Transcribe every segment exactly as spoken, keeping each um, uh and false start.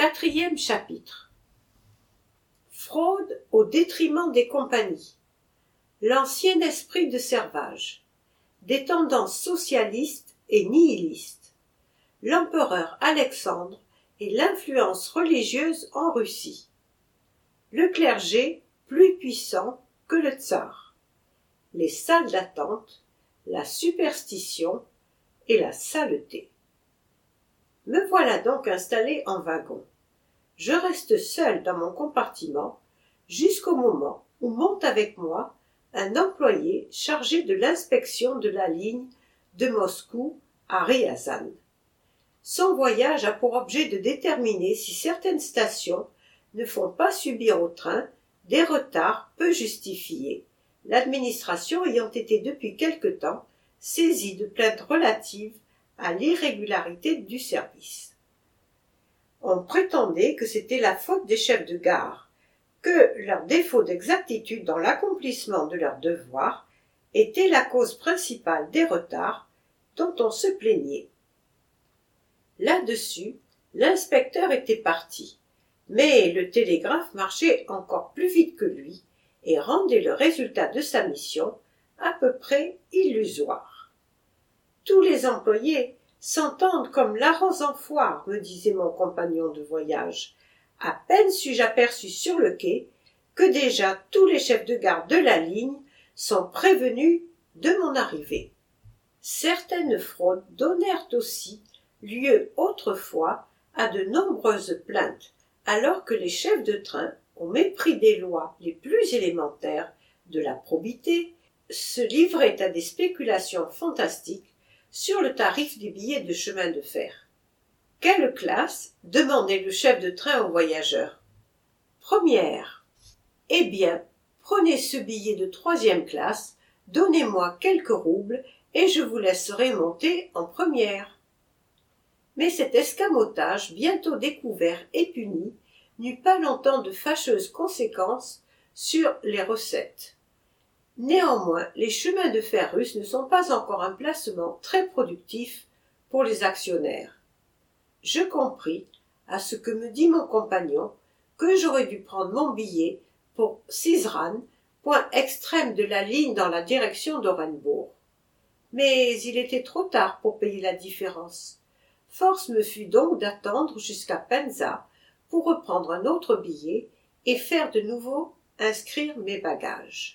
Quatrième chapitre. Fraude au détriment des compagnies. L'ancien esprit de servage. Des tendances socialistes et nihilistes. L'empereur Alexandre et l'influence religieuse en Russie. Le clergé plus puissant que le tsar. Les salles d'attente, la superstition et la saleté. Me voilà donc installé en wagon. Je reste seul dans mon compartiment jusqu'au moment où monte avec moi un employé chargé de l'inspection de la ligne de Moscou à Ryazan. Son voyage a pour objet de déterminer si certaines stations ne font pas subir au train des retards peu justifiés, l'administration ayant été depuis quelque temps saisie de plaintes relatives à l'irrégularité du service. On prétendait que c'était la faute des chefs de gare, que leur défaut d'exactitude dans l'accomplissement de leurs devoirs était la cause principale des retards dont on se plaignait. Là-dessus, l'inspecteur était parti, mais le télégraphe marchait encore plus vite que lui et rendait le résultat de sa mission à peu près illusoire. Tous les employés s'entendent comme la rose en foire, me disait mon compagnon de voyage. À peine suis-je aperçu sur le quai que déjà tous les chefs de gare de la ligne sont prévenus de mon arrivée. Certaines fraudes donnèrent aussi lieu autrefois à de nombreuses plaintes, alors que les chefs de train, au mépris des lois les plus élémentaires de la probité, se livraient à des spéculations fantastiques sur le tarif des billets de chemin de fer. « Quelle classe ?» demandait le chef de train aux voyageurs. « Première. »« Eh bien, prenez ce billet de troisième classe, donnez-moi quelques roubles et je vous laisserai monter en première. » Mais cet escamotage, bientôt découvert et puni, n'eut pas longtemps de fâcheuses conséquences sur les recettes. Néanmoins, les chemins de fer russes ne sont pas encore un placement très productif pour les actionnaires. Je compris, à ce que me dit mon compagnon, que j'aurais dû prendre mon billet pour Syzran, point extrême de la ligne dans la direction d'Orenbourg. Mais il était trop tard pour payer la différence. Force me fut donc d'attendre jusqu'à Penza pour reprendre un autre billet et faire de nouveau inscrire mes bagages.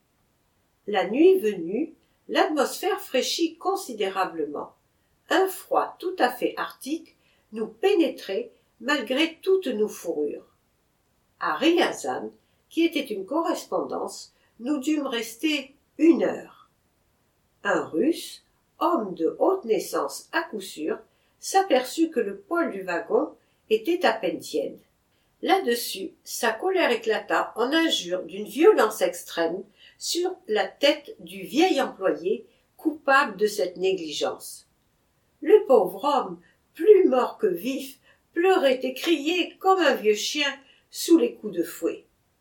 La nuit venue, l'atmosphère fraîchit considérablement. Un froid tout à fait arctique nous pénétrait malgré toutes nos fourrures. À Ryazan, qui était une correspondance, nous dûmes rester une heure. Un Russe, homme de haute naissance à coup sûr, s'aperçut que le poêle du wagon était à peine tiède. Là-dessus, sa colère éclata en injures d'une violence extrême sur la tête du vieil employé coupable de cette négligence. Le pauvre homme, plus mort que vif, pleurait et criait comme un vieux chien sous les coups de fouet.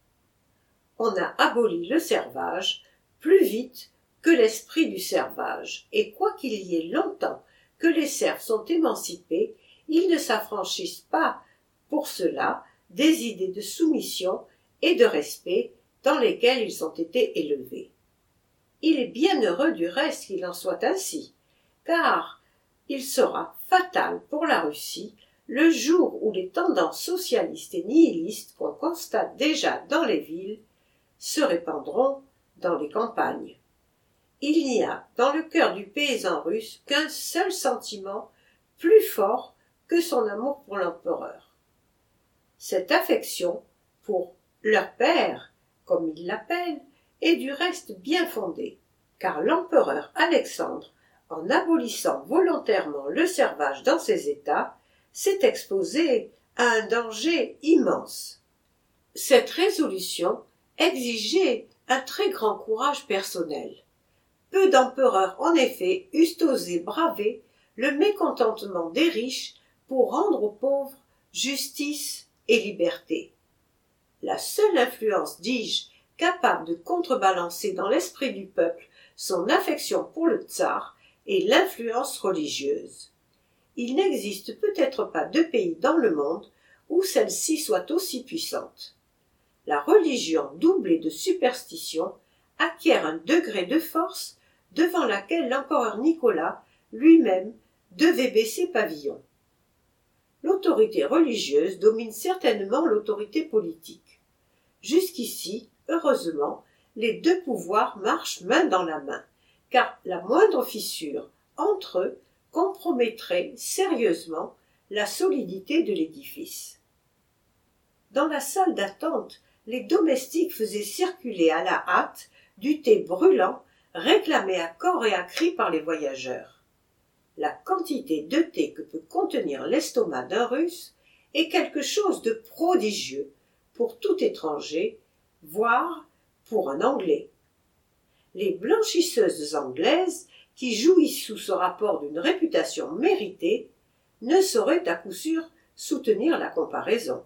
On a aboli le servage plus vite que l'esprit du servage, et quoiqu'il y ait longtemps que les serfs sont émancipés, ils ne s'affranchissent pas, pour cela, des idées de soumission et de respect dans lesquels ils ont été élevés. Il est bien heureux du reste qu'il en soit ainsi, car il sera fatal pour la Russie le jour où les tendances socialistes et nihilistes qu'on constate déjà dans les villes se répandront dans les campagnes. Il n'y a dans le cœur du paysan russe qu'un seul sentiment plus fort que son amour pour l'empereur. Cette affection pour leur père, comme il l'appelle, est du reste bien fondée, car l'empereur Alexandre, en abolissant volontairement le servage dans ses États, s'est exposé à un danger immense. Cette résolution exigeait un très grand courage personnel. Peu d'empereurs, en effet, eussent osé braver le mécontentement des riches pour rendre aux pauvres justice et liberté. La seule influence, dis-je, capable de contrebalancer dans l'esprit du peuple son affection pour le tsar est l'influence religieuse. Il n'existe peut-être pas deux pays dans le monde où celle-ci soit aussi puissante. La religion doublée de superstition acquiert un degré de force devant laquelle l'empereur Nicolas lui-même devait baisser pavillon. L'autorité religieuse domine certainement l'autorité politique. Jusqu'ici, heureusement, les deux pouvoirs marchent main dans la main, car la moindre fissure entre eux compromettrait sérieusement la solidité de l'édifice. Dans la salle d'attente, les domestiques faisaient circuler à la hâte du thé brûlant, réclamé à corps et à cri par les voyageurs. La quantité de thé que peut contenir l'estomac d'un Russe est quelque chose de prodigieux pour tout étranger, voire pour un Anglais. Les blanchisseuses anglaises, qui jouissent sous ce rapport d'une réputation méritée, ne sauraient à coup sûr soutenir la comparaison.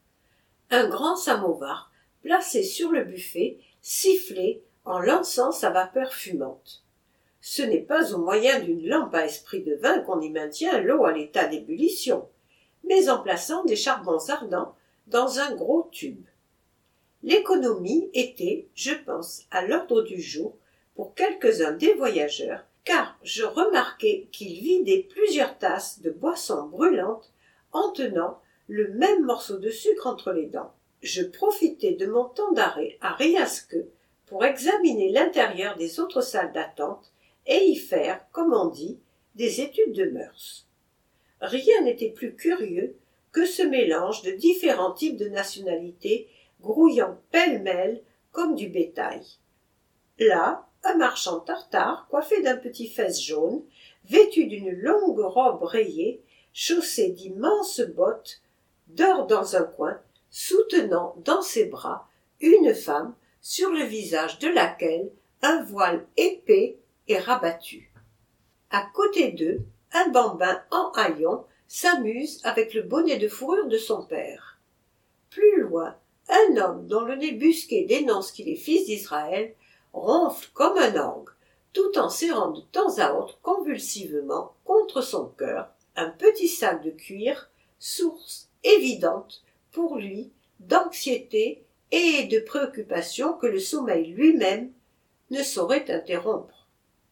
Un grand samovar, placé sur le buffet, sifflait en lançant sa vapeur fumante. Ce n'est pas au moyen d'une lampe à esprit de vin qu'on y maintient l'eau à l'état d'ébullition, mais en plaçant des charbons ardents dans un gros tube. L'économie était, je pense, à l'ordre du jour pour quelques-uns des voyageurs, car je remarquai qu'ils vidaient plusieurs tasses de boissons brûlantes en tenant le même morceau de sucre entre les dents. Je profitai de mon temps d'arrêt à Riasque pour examiner l'intérieur des autres salles d'attente et y faire, comme on dit, des études de mœurs. Rien n'était plus curieux que ce mélange de différents types de nationalités grouillant pêle-mêle comme du bétail. Là, un marchand tartare, coiffé d'un petit fez jaune, vêtu d'une longue robe rayée, chaussé d'immenses bottes, dort dans un coin, soutenant dans ses bras une femme sur le visage de laquelle un voile épais est rabattu. À côté d'eux, un bambin en haillons s'amuse avec le bonnet de fourrure de son père. Plus loin, un homme dont le nez busqué dénonce qu'il est fils d'Israël ronfle comme un orgue, tout en serrant de temps à autre convulsivement contre son cœur un petit sac de cuir, source évidente pour lui d'anxiété et de préoccupation que le sommeil lui-même ne saurait interrompre.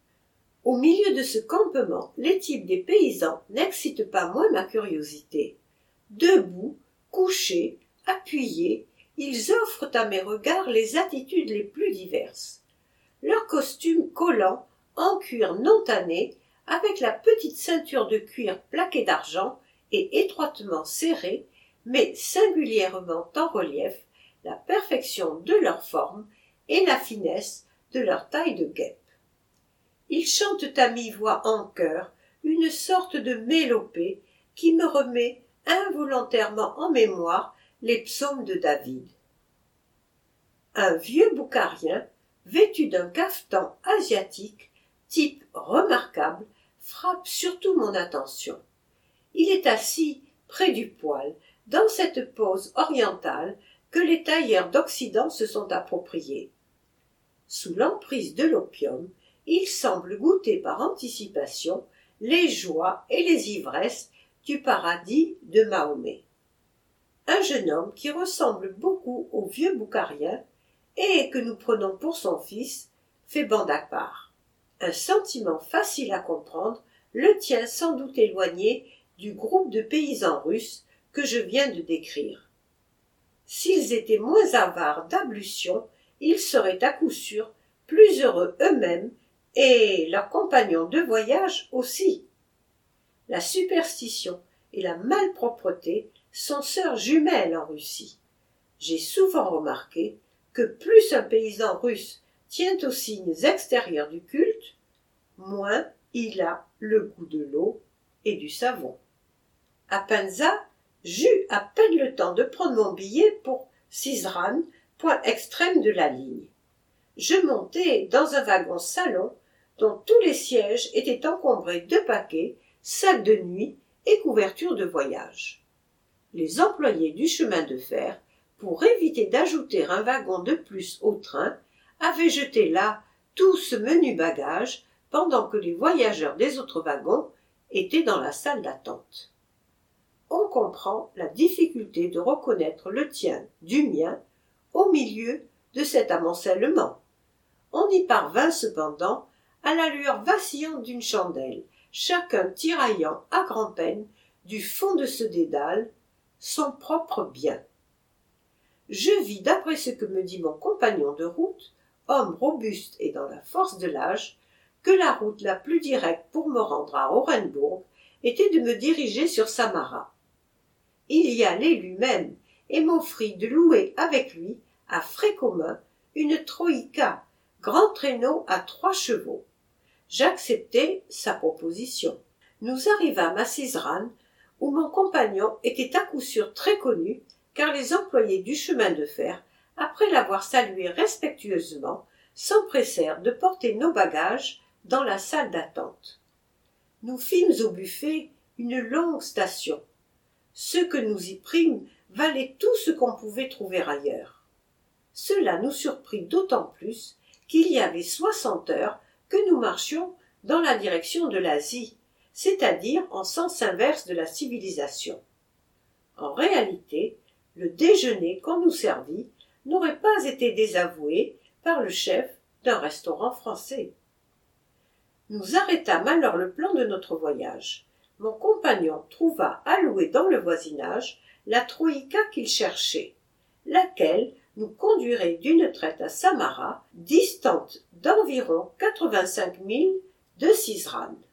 Au milieu de ce campement, les types des paysans n'excitent pas moins ma curiosité. Debout, couchés, appuyés, ils offrent à mes regards les attitudes les plus diverses. Leurs costumes collants, en cuir non tanné, avec la petite ceinture de cuir plaquée d'argent et étroitement serrée, mais singulièrement en relief, la perfection de leur forme et la finesse de leur taille de guêpe. Ils chantent à mi-voix en chœur une sorte de mélopée qui me remet involontairement en mémoire les psaumes de David. Un vieux boucarien, vêtu d'un cafetan asiatique, type remarquable, frappe surtout mon attention. Il est assis près du poêle, dans cette pose orientale que les tailleurs d'Occident se sont appropriée. Sous l'emprise de l'opium, il semble goûter par anticipation les joies et les ivresses du paradis de Mahomet. Un jeune homme qui ressemble beaucoup au vieux boucarien et que nous prenons pour son fils fait bande à part. Un sentiment facile à comprendre le tient sans doute éloigné du groupe de paysans russes que je viens de décrire. S'ils étaient moins avares d'ablutions, ils seraient à coup sûr plus heureux eux-mêmes et leurs compagnons de voyage aussi. La superstition et la malpropreté sont sœurs jumelles en Russie. J'ai souvent remarqué que plus un paysan russe tient aux signes extérieurs du culte, moins il a le goût de l'eau et du savon. À Penza, j'eus à peine le temps de prendre mon billet pour Sizran, point extrême de la ligne. Je montai dans un wagon salon dont tous les sièges étaient encombrés de paquets, sacs de nuit et couvertures de voyage. Les employés du chemin de fer, pour éviter d'ajouter un wagon de plus au train, avaient jeté là tout ce menu bagage pendant que les voyageurs des autres wagons étaient dans la salle d'attente. on comprend la difficulté de reconnaître le tien du mien au milieu de cet amoncellement. On y parvint cependant à la lueur vacillante d'une chandelle, chacun tiraillant à grand-peine du fond de ce dédale son propre bien. Je vis, d'après ce que me dit mon compagnon de route, homme robuste et dans la force de l'âge, que la route la plus directe pour me rendre à Orenbourg était de me diriger sur Samara. Il y allait lui-même et m'offrit de louer avec lui, à frais communs, une troïka, grand traîneau à trois chevaux. J'acceptai sa proposition. Nous arrivâmes à Cizrane, où mon compagnon était à coup sûr très connu, car les employés du chemin de fer, après l'avoir salué respectueusement, s'empressèrent de porter nos bagages dans la salle d'attente. Nous fîmes au buffet une longue station. Ce que nous y prîmes valait tout ce qu'on pouvait trouver ailleurs. Cela nous surprit d'autant plus qu'il y avait soixante heures que nous marchions dans la direction de l'Asie, c'est-à-dire en sens inverse de la civilisation. En réalité, le déjeuner qu'on nous servit n'aurait pas été désavoué par le chef d'un restaurant français. Nous arrêtâmes alors le plan de notre voyage. Mon compagnon trouva à louer dans le voisinage la troïka qu'il cherchait, laquelle nous conduirait d'une traite à Samara, distante d'environ quatre-vingt-cinq milles de Cizrane.